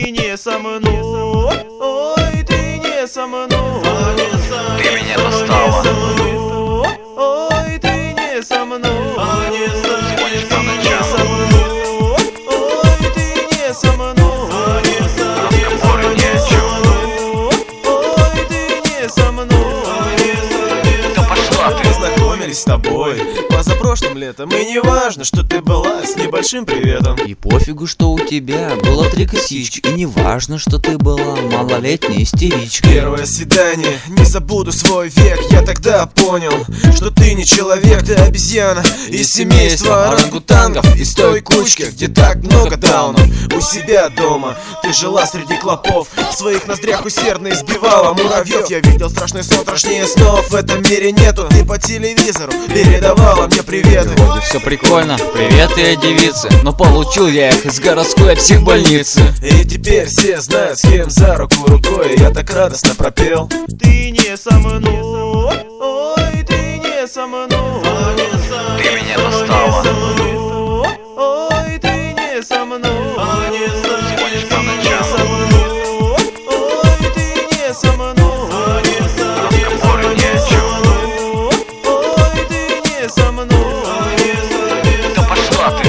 ты не со мной, ой, ты не со мной, Ты меня достала. ой, ты не со мной, Звонишь по ночам, ой, ты не со мной, разговоры ни о чем. ой, ты не со мной. Да пошла ты. Познакомились с тобой позапрошлым летом, и не важно, что ты была с небольшим приветом. И пофигу, что у тебя было 3 косички. И не важно, что ты была малолетняя истеричка. Первое свидание, не забуду свой век. Я тогда понял, что ты не человек, ты обезьяна из семейства орангутангов, из той кучки, где так много даунов. У себя дома ты жила среди клопов, в своих ноздрях усердно избивала муравьев. Я видел страшный сон, страшнее снов в этом мире нету. Ты по телевизору передавала мне приветы. Вроде все прикольно, привет, я девица, но получил я их из городской психбольницы. И теперь все знают, с кем за руку рукой я так радостно пропел. Ты не со мной, ой, ты не со мной, Ты меня достала. ой, ты не со мной, Звонишь по ночам, ой, ты не со мной, разговоры ни о чем. ой, ты не со мной. Да пошла ты.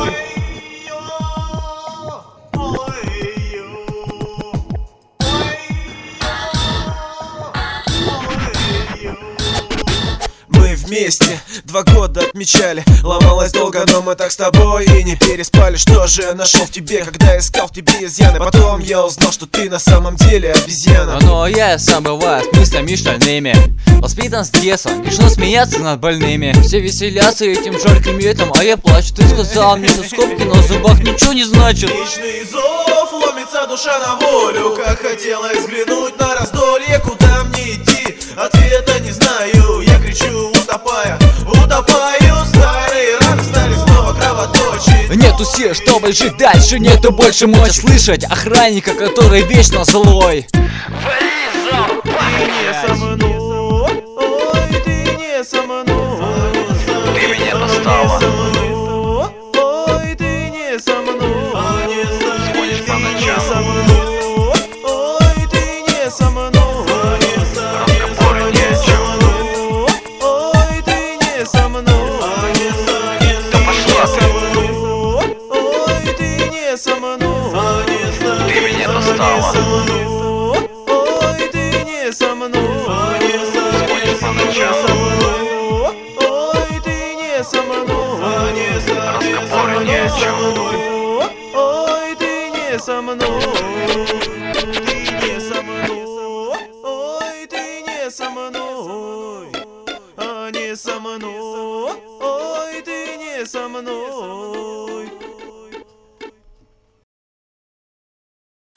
Мы вместе 2 года отмечали, ломалась долго, но мы так с тобой и не переспали. Что же я нашел в тебе, когда искал в тебе изъяны? Потом я узнал, что ты на самом деле обезьяна. Но я сам бываю с мыслями шальными, воспитан с детства, грешно смеяться над больными. Все веселятся этим жарким летом, а я плачу. Ты сказал мне, что скобки на зубах ничего не значат. Вечный зов, ломится душа на волю. Как хотелось взглянуть на раздолье, куда мне идти? Ответа не знаю, я кричу, утопая, утопаю. Старые раны стали снова кровоточить. Нету сил, чтобы жить дальше, нету больше мочи слышать охранника, который вечно злой. Ты не со мной, ой, ты не со мной, Ты меня достала. ой, ты не со мной, Звонишь по ночам, ой, ты не со мной, разговоры ни о чем. ой, ты не со мной, Да пошла ты. ой, ты не со мной, Ты меня достала. ой, ты не со мной, Звонишь по ночам, ой, ты не со мной, разговоры ни о чем. ой, ты не со мной, ты не со мной, ой, ты не со мной, а не со мной, ой, ты не со мной.